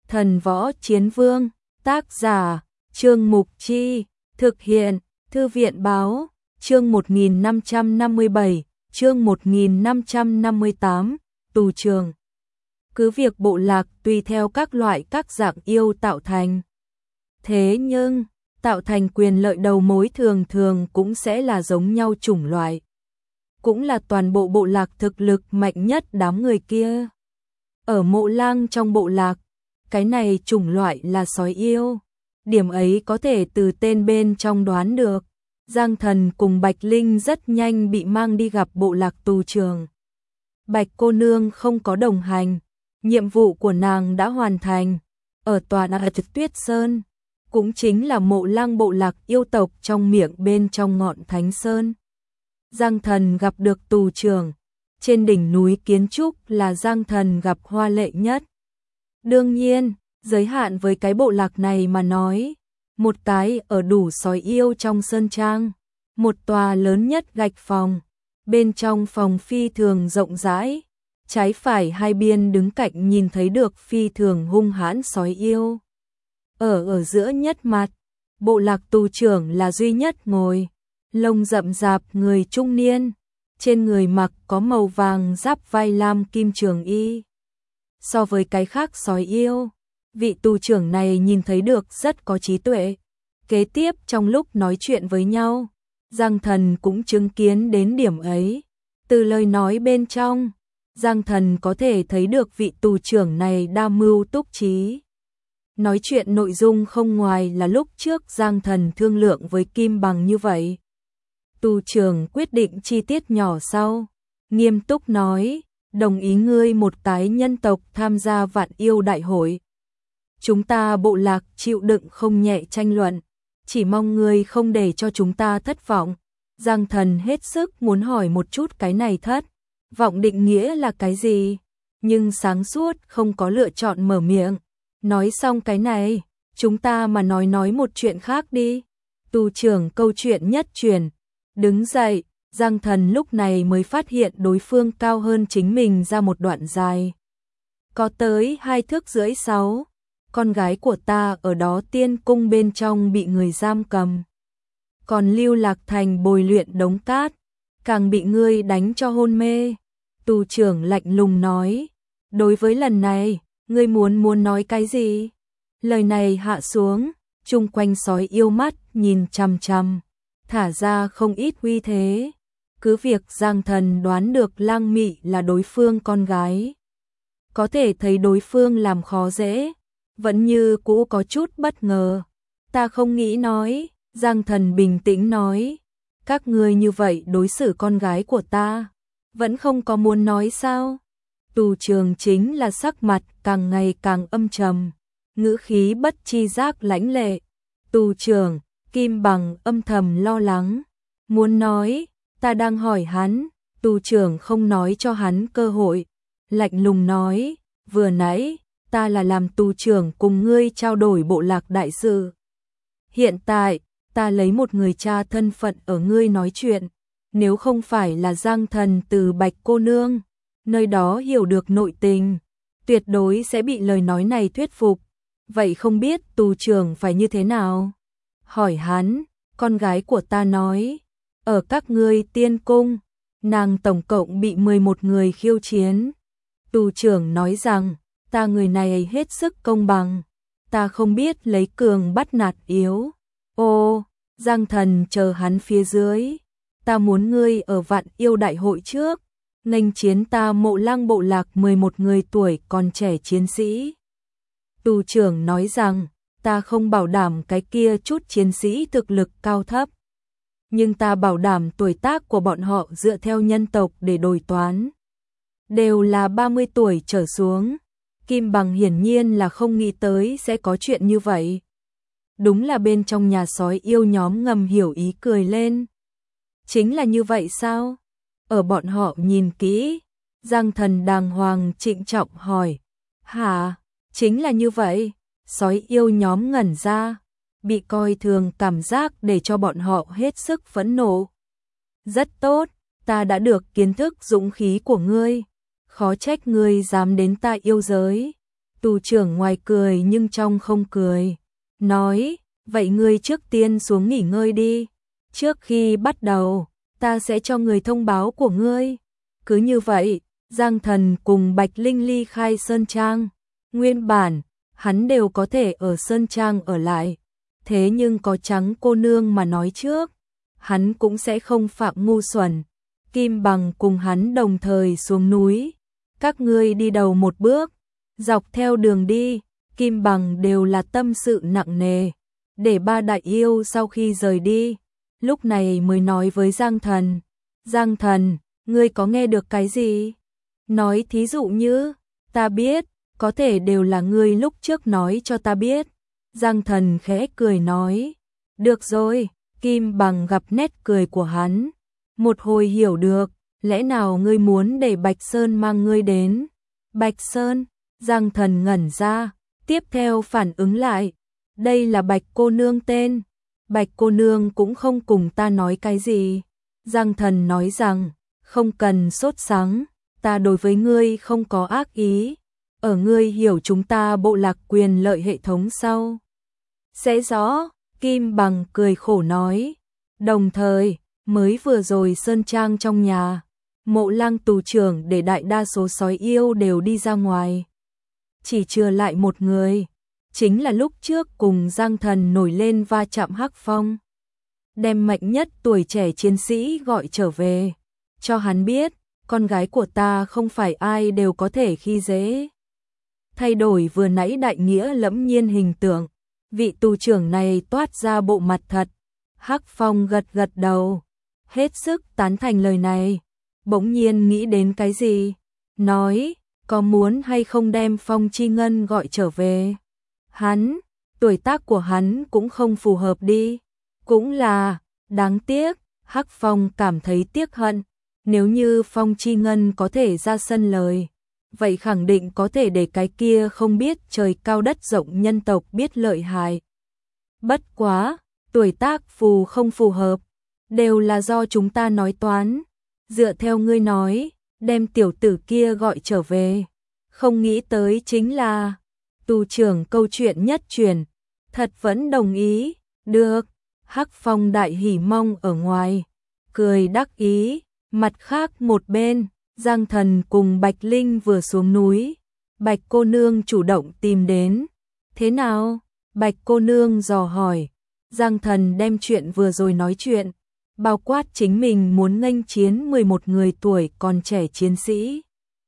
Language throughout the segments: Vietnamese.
Thần Võ Chiến Vương, tác giả, Trương Mục Chi, thực hiện, Thư viện Báo, chương 1557, chương 1558, tù trường. Cứ việc bộ lạc tùy theo các loại các dạng yêu tạo thành. Thế nhưng, tạo thành quyền lợi đầu mối thường thường cũng sẽ là giống nhau chủng loại. Cũng là toàn bộ bộ lạc thực lực mạnh nhất đám người kia. Ở Mộ Lang trong bộ lạc, cái này chủng loại là sói yêu. Điểm ấy có thể từ tên bên trong đoán được. Giang Thần cùng Bạch Linh rất nhanh bị mang đi gặp bộ lạc tù trường. Bạch cô nương không có đồng hành, nhiệm vụ của nàng đã hoàn thành. Ở tòa Tuyết Sơn, cũng chính là Mộ Lang bộ lạc yêu tộc trong miệng bên trong ngọn Thánh Sơn. Giang Thần gặp được tù trưởng, trên đỉnh núi kiến trúc là Giang Thần gặp hoa lệ nhất. Đương nhiên, giới hạn với cái bộ lạc này mà nói, một cái ở đủ sói yêu trong sơn trang, một tòa lớn nhất gạch phòng, bên trong phòng phi thường rộng rãi, trái phải hai biên đứng cạnh nhìn thấy được phi thường hung hãn sói yêu. Ở giữa nhất mặt, bộ lạc tù trưởng là duy nhất ngồi, lông rậm rạp người trung niên, trên người mặc có màu vàng giáp vai lam kim trường y. So với cái khác sói yêu, vị tù trưởng này nhìn thấy được rất có trí tuệ. Kế tiếp trong lúc nói chuyện với nhau, Giang Thần cũng chứng kiến đến điểm ấy. Từ lời nói bên trong, Giang Thần có thể thấy được vị tù trưởng này đa mưu túc trí. Nói chuyện nội dung không ngoài là lúc trước Giang Thần thương lượng với Kim Bằng như vậy. Tù trưởng quyết định chi tiết nhỏ sau, nghiêm túc nói, đồng ý ngươi một cái nhân tộc tham gia vạn yêu đại hội. Chúng ta bộ lạc chịu đựng không nhẹ tranh luận, chỉ mong ngươi không để cho chúng ta thất vọng. Giang Thần hết sức muốn hỏi một chút cái này thất vọng định nghĩa là cái gì, nhưng sáng suốt không có lựa chọn mở miệng. Nói xong cái này, chúng ta mà nói một chuyện khác đi. Tù trưởng câu chuyện nhất truyền, đứng dậy, Giang Thần lúc này mới phát hiện đối phương cao hơn chính mình ra một đoạn dài. Có tới 2,6 thước. Con gái của ta ở đó tiên cung bên trong bị người giam cầm. Còn lưu lạc thành bồi luyện đống cát, càng bị ngươi đánh cho hôn mê. Tù trưởng lạnh lùng nói, đối với lần này, ngươi muốn nói cái gì? Lời này hạ xuống, chung quanh sói yêu mắt nhìn chằm chằm, thả ra không ít uy thế. Cứ việc Giang Thần đoán được Lang Mị là đối phương con gái, có thể thấy đối phương làm khó dễ, vẫn như cũ có chút bất ngờ. Ta không nghĩ nói, Giang Thần bình tĩnh nói, các ngươi như vậy đối xử con gái của ta, vẫn không có muốn nói sao? Tù trưởng chính là sắc mặt càng ngày càng âm trầm, ngữ khí bất chi giác lãnh lệ. Tù trưởng, Kim Bằng âm thầm lo lắng, muốn nói, ta đang hỏi hắn. Tù trưởng không nói cho hắn cơ hội, lạnh lùng nói, vừa nãy ta là làm tù trưởng cùng ngươi trao đổi bộ lạc đại sự. Hiện tại, ta lấy một người cha thân phận ở ngươi nói chuyện, nếu không phải là Giang Thần từ Bạch cô nương, nơi đó hiểu được nội tình, tuyệt đối sẽ bị lời nói này thuyết phục. Vậy không biết tù trưởng phải như thế nào? Hỏi hắn, con gái của ta nói, ở các ngươi tiên cung, nàng tổng cộng bị 11 người khiêu chiến. Tù trưởng nói rằng, ta người này hết sức công bằng, ta không biết lấy cường bắt nạt yếu. Ô, Giang Thần chờ hắn phía dưới, ta muốn ngươi ở vạn yêu đại hội trước, nghênh chiến ta Mộ Lang bộ lạc 11 người tuổi còn trẻ chiến sĩ. Tù trưởng nói rằng, ta không bảo đảm cái kia chút chiến sĩ thực lực cao thấp, nhưng ta bảo đảm tuổi tác của bọn họ dựa theo nhân tộc để đổi toán, đều là 30 tuổi trở xuống. Kim Bằng hiển nhiên là không nghĩ tới sẽ có chuyện như vậy. Đúng là bên trong nhà sói yêu nhóm ngầm hiểu ý cười lên. Chính là như vậy sao? Ở bọn họ nhìn kỹ, Giang Thần đàng hoàng trịnh trọng hỏi, hả? Chính là như vậy. Sói yêu nhóm ngẩn ra, bị coi thường cảm giác để cho bọn họ hết sức phẫn nộ. Rất tốt, ta đã được kiến thức dũng khí của ngươi, khó trách ngươi dám đến ta yêu giới. Tù trưởng ngoài cười nhưng trong không cười, nói, vậy ngươi trước tiên xuống nghỉ ngơi đi. Trước khi bắt đầu, ta sẽ cho người thông báo của ngươi. Cứ như vậy, Giang Thần cùng Bạch Linh ly khai Sơn Trang. Nguyên bản, hắn đều có thể ở Sơn Trang ở lại. Thế nhưng có Trắng cô nương mà nói trước, hắn cũng sẽ không phạm ngu xuẩn. Kim Bằng cùng hắn đồng thời xuống núi. Các ngươi đi đầu một bước, dọc theo đường đi, Kim Bằng đều là tâm sự nặng nề. Để ba đại yêu sau khi rời đi, lúc này mới nói với Giang Thần. Giang Thần, ngươi có nghe được cái gì? Nói thí dụ như, ta biết, có thể đều là ngươi lúc trước nói cho ta biết. Giang Thần khẽ cười nói, được rồi. Kim Bằng gặp nét cười của hắn, một hồi hiểu được, lẽ nào ngươi muốn để Bạch Sơn mang ngươi đến? Bạch Sơn, Giang Thần ngẩn ra, tiếp theo phản ứng lại, đây là Bạch cô nương tên. Bạch cô nương cũng không cùng ta nói cái gì. Giang Thần nói rằng, không cần sốt sắng, ta đối với ngươi không có ác ý. Ở ngươi hiểu chúng ta bộ lạc quyền lợi hệ thống sau sẽ rõ. Kim Bằng cười khổ nói. Đồng thời, mới vừa rồi Sơn Trang trong nhà, Mộ Lang tù trưởng để đại đa số sói yêu đều đi ra ngoài. Chỉ chừa lại một người, chính là lúc trước cùng Giang Thần nổi lên va chạm Hắc Phong. Đem mạnh nhất tuổi trẻ chiến sĩ gọi trở về, cho hắn biết, con gái của ta không phải ai đều có thể khi dễ. Thay đổi vừa nãy đại nghĩa lẫm nhiên hình tượng, vị tù trưởng này toát ra bộ mặt thật. Hắc Phong gật gật đầu, hết sức tán thành lời này. Bỗng nhiên nghĩ đến cái gì, nói, có muốn hay không đem Phong Chi Ngân gọi trở về? Hắn, tuổi tác của hắn cũng không phù hợp đi. Cũng là, đáng tiếc. Hắc Phong cảm thấy tiếc hận. Nếu như Phong Chi Ngân có thể ra sân lời, vậy khẳng định có thể để cái kia không biết trời cao đất rộng nhân tộc biết lợi hại. Bất quá, tuổi tác phù không phù hợp, đều là do chúng ta nói toán. Dựa theo ngươi nói, đem tiểu tử kia gọi trở về. Không nghĩ tới chính là, tù trưởng câu chuyện nhất truyền, thật vẫn đồng ý, được. Hắc Phong đại hỉ mong ở ngoài, cười đắc ý. Mặt khác một bên, Giang Thần cùng Bạch Linh vừa xuống núi, Bạch cô nương chủ động tìm đến. Thế nào? Bạch cô nương dò hỏi. Giang Thần đem chuyện vừa rồi nói chuyện, bao quát chính mình muốn nghênh chiến 11 người tuổi còn trẻ chiến sĩ.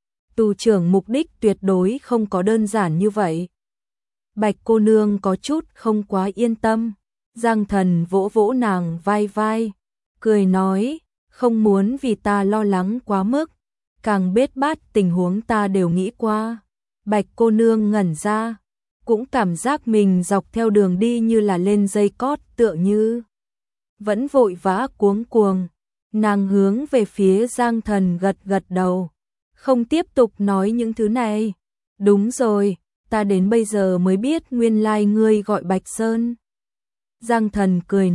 Tù trưởng mục đích tuyệt đối không có đơn giản như vậy. Bạch cô nương có chút không quá yên tâm. Giang Thần vỗ vỗ nàng vai vai, cười nói, không muốn vì ta lo lắng quá mức, càng bết bát tình huống ta đều nghĩ qua. Bạch cô nương ngẩn ra, cũng cảm giác mình dọc theo đường đi như là lên dây cót tựa như. Vẫn vội vã cuống cuồng, nàng hướng về phía Giang Thần gật gật đầu, không tiếp tục nói những thứ này. Đúng rồi, ta đến bây giờ mới biết nguyên lai ngươi gọi Bạch Sơn. Giang Thần cười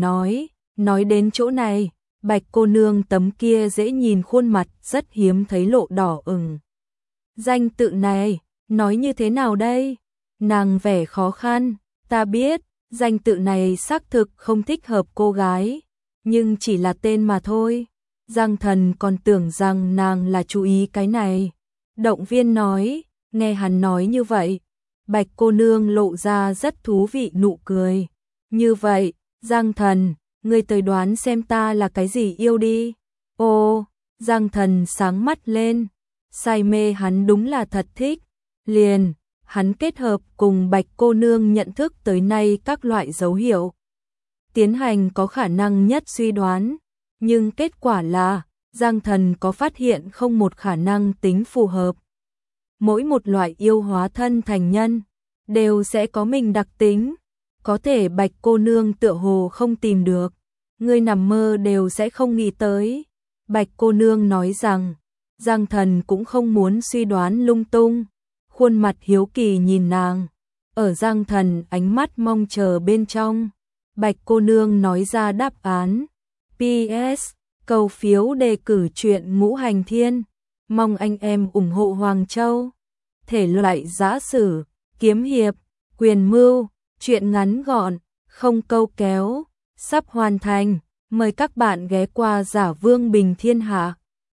nói đến chỗ này, Bạch cô nương tấm kia dễ nhìn khuôn mặt rất hiếm thấy lộ đỏ ửng. Danh tự này, nói như thế nào đây? Nàng vẻ khó khăn, ta biết, danh tự này xác thực không thích hợp cô gái, nhưng chỉ là tên mà thôi. Giang Thần còn tưởng rằng nàng là chú ý cái này. Động viên nói, nghe hắn nói như vậy, Bạch cô nương lộ ra rất thú vị nụ cười. Như vậy, Giang Thần, ngươi tới đoán xem ta là cái gì yêu đi. Ô, Giang Thần sáng mắt lên, say mê hắn đúng là thật thích. Liền, hắn kết hợp cùng Bạch cô nương nhận thức tới nay các loại dấu hiệu, tiến hành có khả năng nhất suy đoán, nhưng kết quả là, Giang Thần có phát hiện không một khả năng tính phù hợp. Mỗi một loại yêu hóa thân thành nhân, đều sẽ có mình đặc tính, có thể Bạch cô nương tựa hồ không tìm được, ngươi nằm mơ đều sẽ không nghĩ tới. Bạch cô nương nói rằng, Giang Thần cũng không muốn suy đoán lung tung, khuôn mặt hiếu kỳ nhìn nàng, ở Giang Thần ánh mắt mong chờ bên trong. Bạch cô nương nói ra đáp án. PS, cầu phiếu đề cử truyện Ngũ Hành Thiên, mong anh em ủng hộ Hoàng Châu. Thể loại giã sử, kiếm hiệp, quyền mưu, truyện ngắn gọn, không câu kéo, sắp hoàn thành. Mời các bạn ghé qua Giả Vương Bình Thiên Hạ.